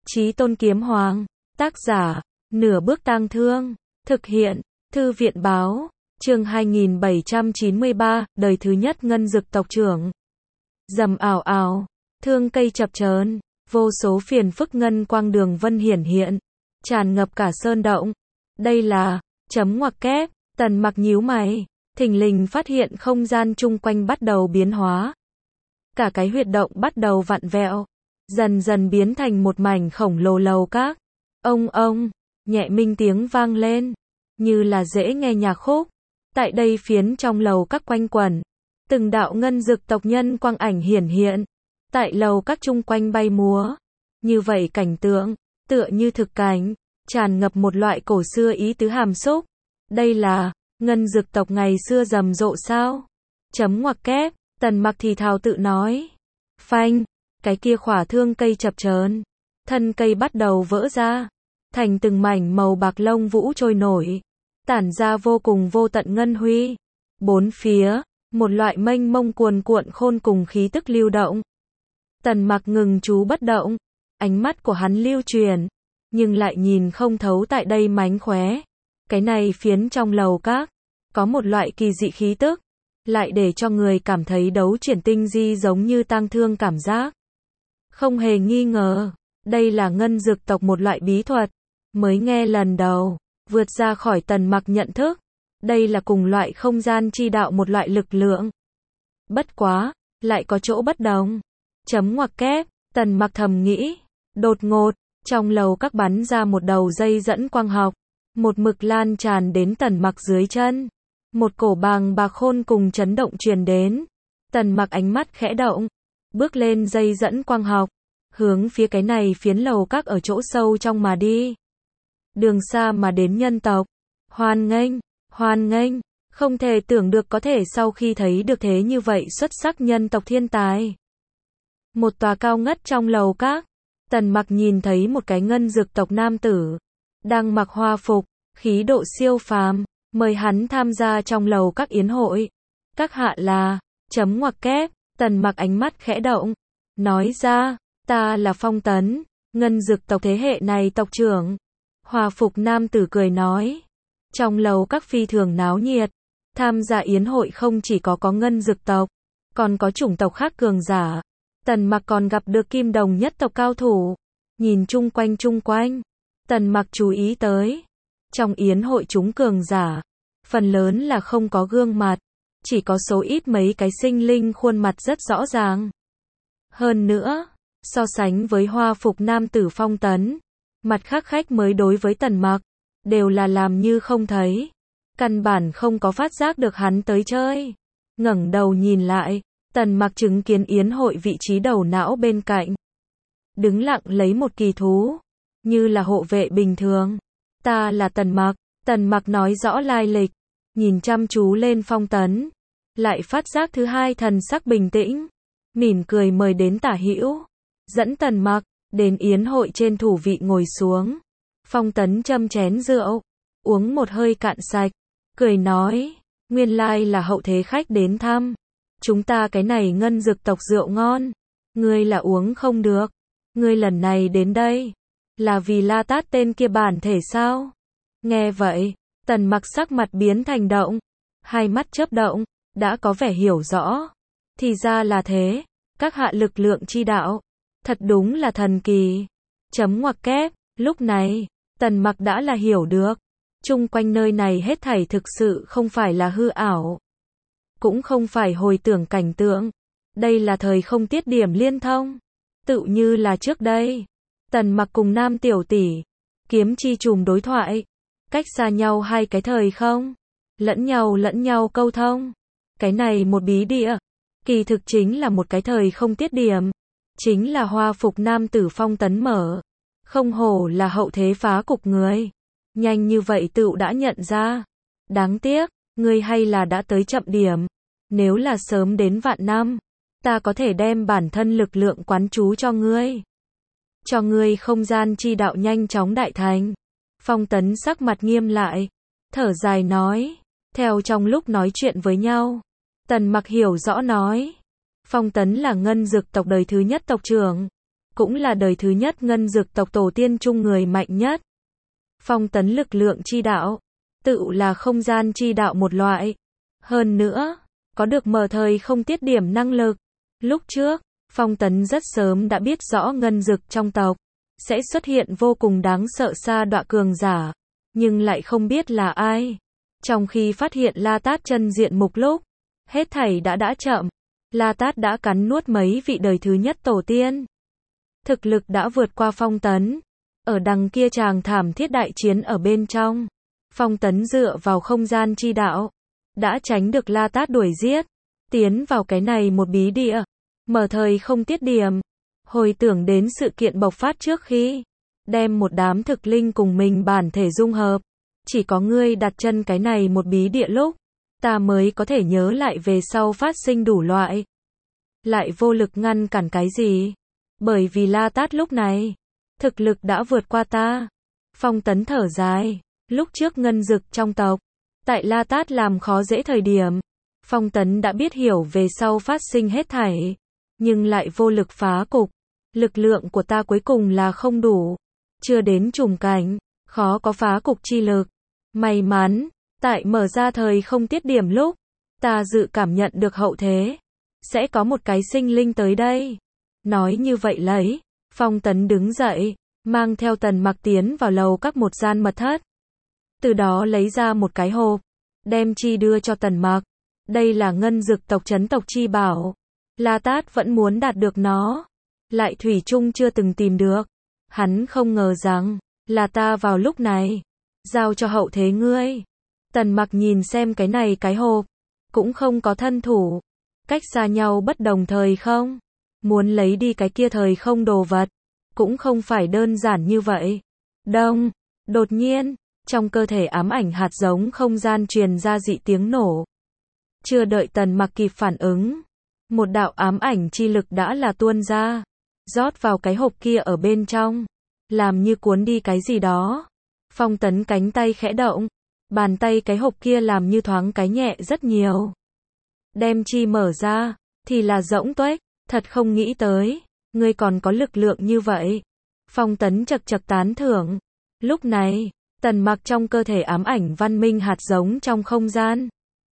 Chí Tôn Kiếm Hoàng. Tác giả, Nửa Bước Tang Thương. Thực hiện, Thư viện Báo. Chương 2793, đời thứ nhất Ngân Dực tộc trưởng. Rầm ảo ảo, thương cây chập chờn, vô số phiền phức ngân quang đường vân hiển hiện, tràn ngập cả sơn động. Đây là, chấm ngoặc kép, Tần Mặc nhíu mày, thình lình phát hiện không gian chung quanh bắt đầu biến hóa. Cả cái huyệt động bắt đầu vặn vẹo, dần dần biến thành một mảnh khổng lồ lầu các. Ông, nhẹ minh tiếng vang lên, như là dễ nghe nhạc khúc. Tại đây phiến trong lầu các quanh quẩn, từng đạo ngân dực tộc nhân quang ảnh hiển hiện, tại lầu các chung quanh bay múa. Như vậy cảnh tượng, tựa như thực cảnh, tràn ngập một loại cổ xưa ý tứ hàm xúc. Đây là, ngân dực tộc ngày xưa rầm rộ sao? Chấm ngoặc kép, Tần Mặc thì thào tự nói. Phanh, cái kia khỏa thương cây chập chờn, thân cây bắt đầu vỡ ra, thành từng mảnh màu bạc lông vũ trôi nổi, tản ra vô cùng vô tận ngân huy. Bốn phía, một loại mênh mông cuồn cuộn khôn cùng khí tức lưu động. Tần Mặc ngừng chú bất động, ánh mắt của hắn lưu chuyển, nhưng lại nhìn không thấu tại đây mánh khóe. Cái này phiến trong lầu các, có một loại kỳ dị khí tức, lại để cho người cảm thấy đấu chuyển tinh di giống như tang thương cảm giác. Không hề nghi ngờ, đây là ngân dực tộc một loại bí thuật, mới nghe lần đầu, vượt ra khỏi Tần Mặc nhận thức. Đây là cùng loại không gian chi đạo một loại lực lượng. Bất quá, lại có chỗ bất đồng. Chấm ngoặc kép, Tần Mặc thầm nghĩ. Đột ngột, trong lầu các bắn ra một đầu dây dẫn quang học, một mực lan tràn đến Tần Mặc dưới chân. Một cổ bàng bạc khôn cùng chấn động truyền đến. Tần Mặc ánh mắt khẽ động, bước lên dây dẫn quang học, hướng phía cái này phiến lầu các ở chỗ sâu trong mà đi. Đường xa mà đến nhân tộc, hoan nghênh, không thể tưởng được có thể sau khi thấy được thế như vậy xuất sắc nhân tộc thiên tài. Một tòa cao ngất trong lầu các, Tần Mặc nhìn thấy một cái ngân dực tộc nam tử, đang mặc hoa phục, khí độ siêu phàm, mời hắn tham gia trong lầu các yến hội. Các hạ là, chấm ngoặc kép, Tần Mặc ánh mắt khẽ động, nói ra, ta là Phong Tấn, ngân dực tộc thế hệ này tộc trưởng. Hoa phục nam tử cười nói. Trong lầu các phi thường náo nhiệt, tham gia yến hội không chỉ có ngân dực tộc, còn có chủng tộc khác cường giả. Tần Mặc còn gặp được Kim Đồng nhất tộc cao thủ. Nhìn chung quanh, Tần Mặc chú ý tới, trong yến hội chúng cường giả, phần lớn là không có gương mặt, chỉ có số ít mấy cái sinh linh khuôn mặt rất rõ ràng. Hơn nữa, so sánh với hoa phục nam tử Phong Tấn, mặt khác khách mới đối với Tần Mặc, đều là làm như không thấy. Căn bản không có phát giác được hắn tới chơi. Ngẩng đầu nhìn lại, Tần Mặc chứng kiến yến hội vị trí đầu não bên cạnh. Đứng lặng lấy một kỳ thú, như là hộ vệ bình thường. Ta là Tần Mặc nói rõ lai lịch, nhìn chăm chú lên Phong Tấn. Lại phát giác thứ hai thần sắc bình tĩnh, mỉm cười mời đến tả hữu. Dẫn Tần Mặc, đến yến hội trên thủ vị ngồi xuống. Phong Tấn châm chén rượu, uống một hơi cạn sạch, cười nói, nguyên lai là hậu thế khách đến thăm. Chúng ta cái này ngân dực tộc rượu ngon, ngươi là uống không được. Ngươi lần này đến đây, là vì La Tát tên kia bản thể sao? Nghe vậy, Tần Mặc sắc mặt biến thành động, hai mắt chớp động, đã có vẻ hiểu rõ. Thì ra là thế, các hạ lực lượng chi đạo, thật đúng là thần kỳ. Chấm ngoặc kép, lúc này, Tần Mặc đã là hiểu được, chung quanh nơi này hết thảy thực sự không phải là hư ảo, cũng không phải hồi tưởng cảnh tượng, đây là thời không tiết điểm liên thông. Tự như là trước đây, Tần Mặc cùng nam tiểu tỷ, kiếm chi trùm đối thoại, cách xa nhau hai cái thời không, lẫn nhau câu thông. Cái này một bí địa, kỳ thực chính là một cái thời không tiết điểm, chính là hoa phục nam tử Phong Tấn mở. Không hổ là hậu thế phá cục người, nhanh như vậy tựu đã nhận ra. Đáng tiếc, ngươi hay là đã tới chậm điểm. Nếu là sớm đến vạn năm, ta có thể đem bản thân lực lượng quán chú cho ngươi. Cho ngươi không gian chi đạo nhanh chóng đại thành. Phong Tấn sắc mặt nghiêm lại, thở dài nói. Theo trong lúc nói chuyện với nhau, Tần Mặc hiểu rõ nói. Phong Tấn là ngân dực tộc đời thứ nhất tộc trưởng, cũng là đời thứ nhất ngân dực tộc tổ tiên chung người mạnh nhất. Phong tấn lực lượng chi đạo, tự là không gian chi đạo một loại. Hơn nữa, có được mở thời không tiết điểm năng lực. Lúc trước, Phong tấn rất sớm đã biết rõ ngân dực trong tộc sẽ xuất hiện vô cùng đáng sợ sa đọa cường giả, nhưng lại không biết là ai. Trong khi phát hiện La Tát chân diện mục lúc, hết thảy đã chậm. La Tát đã cắn nuốt mấy vị đời thứ nhất tổ tiên. Thực lực đã vượt qua Phong tấn. Ở đằng kia chàng thảm thiết đại chiến ở bên trong, Phong tấn dựa vào không gian chi đạo, đã tránh được La Tát đuổi giết, tiến vào cái này một bí địa, mở thời không tiết điểm. Hồi tưởng đến sự kiện bộc phát trước khi đem một đám thực linh cùng mình bản thể dung hợp, chỉ có ngươi đặt chân cái này một bí địa lúc, ta mới có thể nhớ lại về sau phát sinh đủ loại. Lại vô lực ngăn cản cái gì? Bởi vì La Tát lúc này, thực lực đã vượt qua ta. Phong tấn thở dài, lúc trước ngân dực trong tộc, tại La Tát làm khó dễ thời điểm, Phong tấn đã biết hiểu về sau phát sinh hết thảy, nhưng lại vô lực phá cục. Lực lượng của ta cuối cùng là không đủ, chưa đến trùng cảnh, khó có phá cục chi lực. May mắn, tại mở ra thời không tiết điểm lúc, ta dự cảm nhận được hậu thế, sẽ có một cái sinh linh tới đây. Nói như vậy lấy, Phong tấn đứng dậy, mang theo Tần Mặc tiến vào lầu các một gian mật thất. Từ đó lấy ra một cái hộp, đem chi đưa cho Tần Mặc. Đây là ngân dực tộc trấn tộc chi bảo. La Tát vẫn muốn đạt được nó, lại thủy chung chưa từng tìm được. Hắn không ngờ rằng, là ta vào lúc này, giao cho hậu thế ngươi. Tần Mặc nhìn xem cái này cái hộp, cũng không có thân thủ, cách xa nhau bất đồng thời không. Muốn lấy đi cái kia thời không đồ vật, cũng không phải đơn giản như vậy. Đông, đột nhiên, trong cơ thể ám ảnh hạt giống không gian truyền ra dị tiếng nổ. Chưa đợi Tần Mặc kịp phản ứng, một đạo ám ảnh chi lực đã là tuôn ra, rót vào cái hộp kia ở bên trong, làm như cuốn đi cái gì đó. Phong tấn cánh tay khẽ động, bàn tay cái hộp kia làm như thoáng cái nhẹ rất nhiều. Đem chi mở ra, thì là rỗng tuếch, thật không nghĩ tới, ngươi còn có lực lượng như vậy. Phong tấn chật chật tán thưởng. Lúc này, Tần Mặc trong cơ thể ám ảnh văn minh hạt giống trong không gian.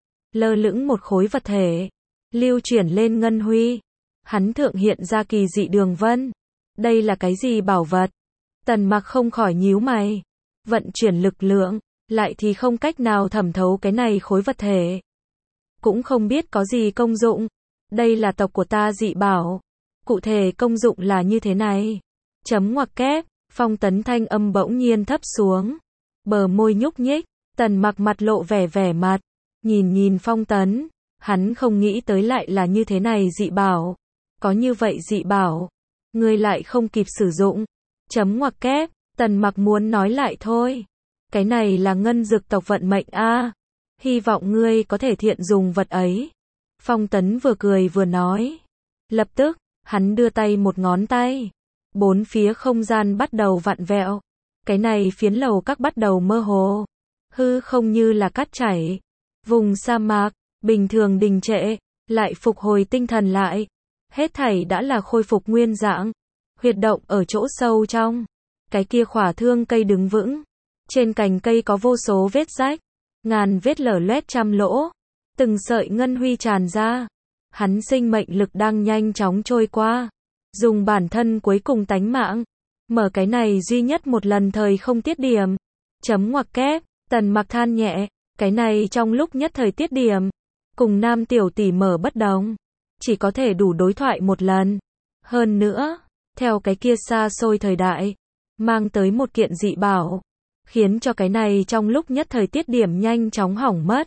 Lơ lửng một khối vật thể, lưu chuyển lên ngân huy. Hắn thượng hiện ra kỳ dị đường vân. Đây là cái gì bảo vật? Tần Mặc không khỏi nhíu mày. Vận chuyển lực lượng, lại thì không cách nào thẩm thấu cái này khối vật thể. Cũng không biết có gì công dụng. Đây là tộc của ta dị bảo. Cụ thể công dụng là như thế này. Chấm ngoặc kép, Phong tấn thanh âm bỗng nhiên thấp xuống. Bờ môi nhúc nhích, Tần Mặc mặt lộ vẻ mặt. Nhìn Phong tấn, hắn không nghĩ tới lại là như thế này dị bảo. Có như vậy dị bảo, ngươi lại không kịp sử dụng. Chấm ngoặc kép, Tần Mặc muốn nói lại thôi. Cái này là ngân dực tộc vận mệnh a. Hy vọng ngươi có thể thiện dùng vật ấy. Phong tấn vừa cười vừa nói. Lập tức, hắn đưa tay một ngón tay. Bốn phía không gian bắt đầu vặn vẹo. Cái này phiến lầu các bắt đầu mơ hồ. Hư không như là cát chảy. Vùng sa mạc, bình thường đình trệ, lại phục hồi tinh thần lại. Hết thảy đã là khôi phục nguyên dạng. Huyệt động ở chỗ sâu trong. Cái kia khỏa thương cây đứng vững. Trên cành cây có vô số vết rách. Ngàn vết lở loét trăm lỗ. Từng sợi ngân huy tràn ra. Hắn sinh mệnh lực đang nhanh chóng trôi qua. Dùng bản thân cuối cùng tánh mạng. Mở cái này duy nhất một lần thời không tiết điểm. Chấm ngoặc kép, Tần Mặc than nhẹ. Cái này trong lúc nhất thời tiết điểm. Cùng nam tiểu tỷ mở bất đồng. Chỉ có thể đủ đối thoại một lần. Hơn nữa, theo cái kia xa xôi thời đại. Mang tới một kiện dị bảo. Khiến cho cái này trong lúc nhất thời tiết điểm nhanh chóng hỏng mất.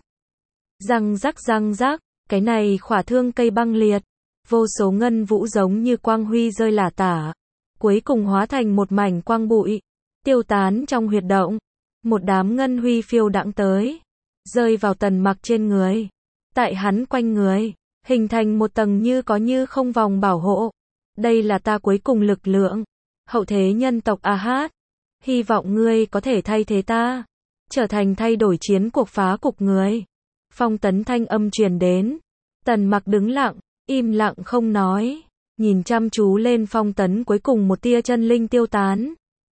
Răng rắc, cái này khỏa thương cây băng liệt. Vô số ngân vũ giống như quang huy rơi lả tả. Cuối cùng hóa thành một mảnh quang bụi. Tiêu tán trong huyệt động. Một đám ngân huy phiêu đãng tới. Rơi vào Tần Mặc trên người. Tại hắn quanh người. Hình thành một tầng như có như không vòng bảo hộ. Đây là ta cuối cùng lực lượng. Hậu thế nhân tộc A-hát. Hy vọng ngươi có thể thay thế ta. Trở thành thay đổi chiến cuộc phá cục người. Phong tấn thanh âm truyền đến. Tần Mặc đứng lặng, im lặng không nói. nhìn chăm chú lên Phong Tấn, cuối cùng một tia chân linh tiêu tán.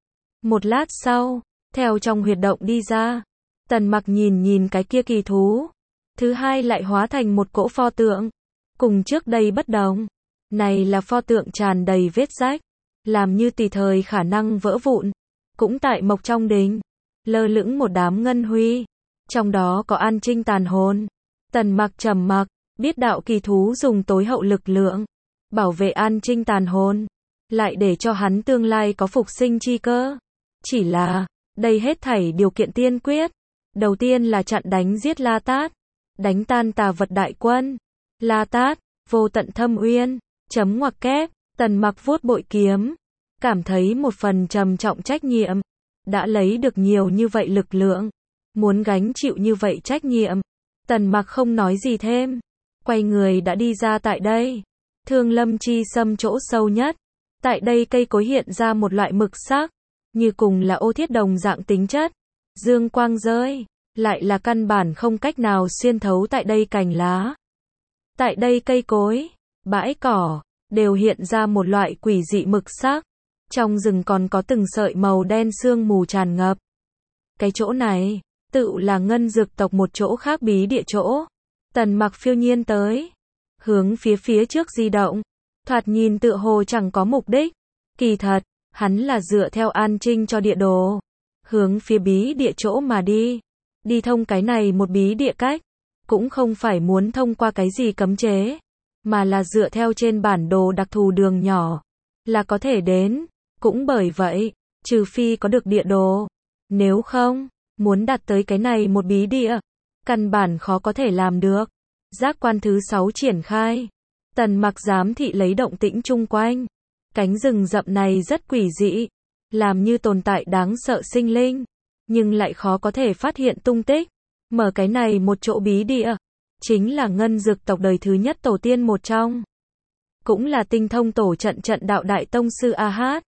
Một lát sau, theo trong huyệt động đi ra, Tần Mặc nhìn cái kia kỳ thú. Thứ hai lại hóa thành một cỗ pho tượng. Cùng trước đây bất đồng. Này là pho tượng tràn đầy vết rách, làm như tùy thời khả năng vỡ vụn. Cũng tại mộc trong đình, lơ lửng một đám ngân huy. Trong đó có An Trinh tàn hồn. Tần Mặc trầm mặc, biết đạo kỳ thú dùng tối hậu lực lượng bảo vệ An Trinh tàn hồn, lại để cho hắn tương lai có phục sinh chi cơ. Chỉ là, đây hết thảy điều kiện tiên quyết. Đầu tiên là chặn đánh giết La Tát, đánh tan tà vật đại quân. La Tát, vô tận thâm uyên, chấm ngoặc kép, Tần Mặc vuốt bội kiếm, cảm thấy một phần trầm trọng trách nhiệm. Đã lấy được nhiều như vậy lực lượng, muốn gánh chịu như vậy trách nhiệm. Tần Mặc không nói gì thêm, quay người đã đi ra. Tại đây, Thương Lâm chi xâm chỗ sâu nhất, tại đây cây cối hiện ra một loại mực sắc, như cùng là ô thiết đồng dạng tính chất. Dương quang rơi, lại là căn bản không cách nào xuyên thấu tại đây cành lá. Tại đây cây cối, bãi cỏ, đều hiện ra một loại quỷ dị mực sắc. Trong rừng còn có từng sợi màu đen sương mù tràn ngập. Cái chỗ này, tự là ngân dược tộc một chỗ khác bí địa chỗ. Tần Mặc phiêu nhiên tới, hướng phía trước di động, thoạt nhìn tựa hồ chẳng có mục đích. Kỳ thật, hắn là dựa theo An Trinh cho địa đồ, hướng phía bí địa chỗ mà đi. Đi thông cái này một bí địa cách, cũng không phải muốn thông qua cái gì cấm chế, mà là dựa theo trên bản đồ đặc thù đường nhỏ, là có thể đến. Cũng bởi vậy, trừ phi có được địa đồ, nếu không, muốn đạt tới cái này một bí địa, căn bản khó có thể làm được. Giác quan thứ 6 triển khai. Tần Mặc giám thị lấy động tĩnh chung quanh. Cánh rừng rậm này rất quỷ dị, làm như tồn tại đáng sợ sinh linh, nhưng lại khó có thể phát hiện tung tích. Mở cái này một chỗ bí địa, chính là ngân dược tộc đời thứ nhất tổ tiên một trong, cũng là tinh thông tổ trận đạo đại tông sư A Hát.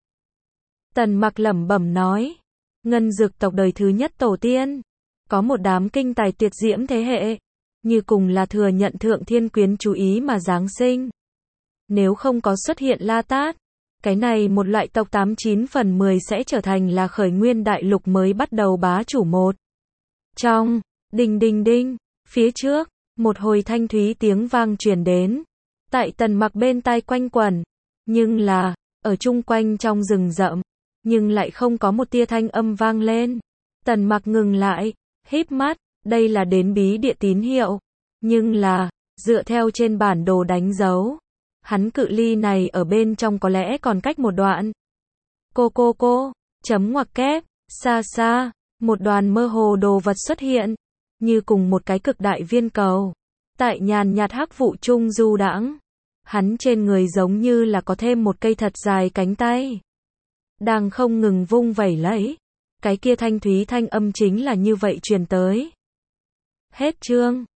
Tần Mặc lẩm bẩm nói, ngân dược tộc đời thứ nhất tổ tiên, có một đám kinh tài tuyệt diễm thế hệ, như cùng là thừa nhận thượng thiên quyến chú ý mà giáng sinh. Nếu không có xuất hiện La Tát, cái này một loại tộc 89 phần 10 sẽ trở thành là khởi nguyên đại lục mới bắt đầu bá chủ một. Trong, đinh đinh đinh, phía trước, một hồi thanh thúy tiếng vang truyền đến. Tại Tần Mặc bên tai quanh quẩn, nhưng là, ở chung quanh trong rừng rậm, nhưng lại không có một tia thanh âm vang lên. Tần Mặc ngừng lại, híp mắt, đây là đến bí địa tín hiệu. Nhưng là, dựa theo trên bản đồ đánh dấu, hắn cự ly này ở bên trong có lẽ còn cách một đoạn. Cô, chấm ngoặc kép, xa xa, một đoàn mơ hồ đồ vật xuất hiện, như cùng một cái cực đại viên cầu, tại nhàn nhạt hắc vụ trung du đãng. Hắn trên người giống như là có thêm một cây thật dài cánh tay, đang không ngừng vung vẩy lấy. Cái kia thanh thúy thanh âm chính là như vậy truyền tới. Hết chương.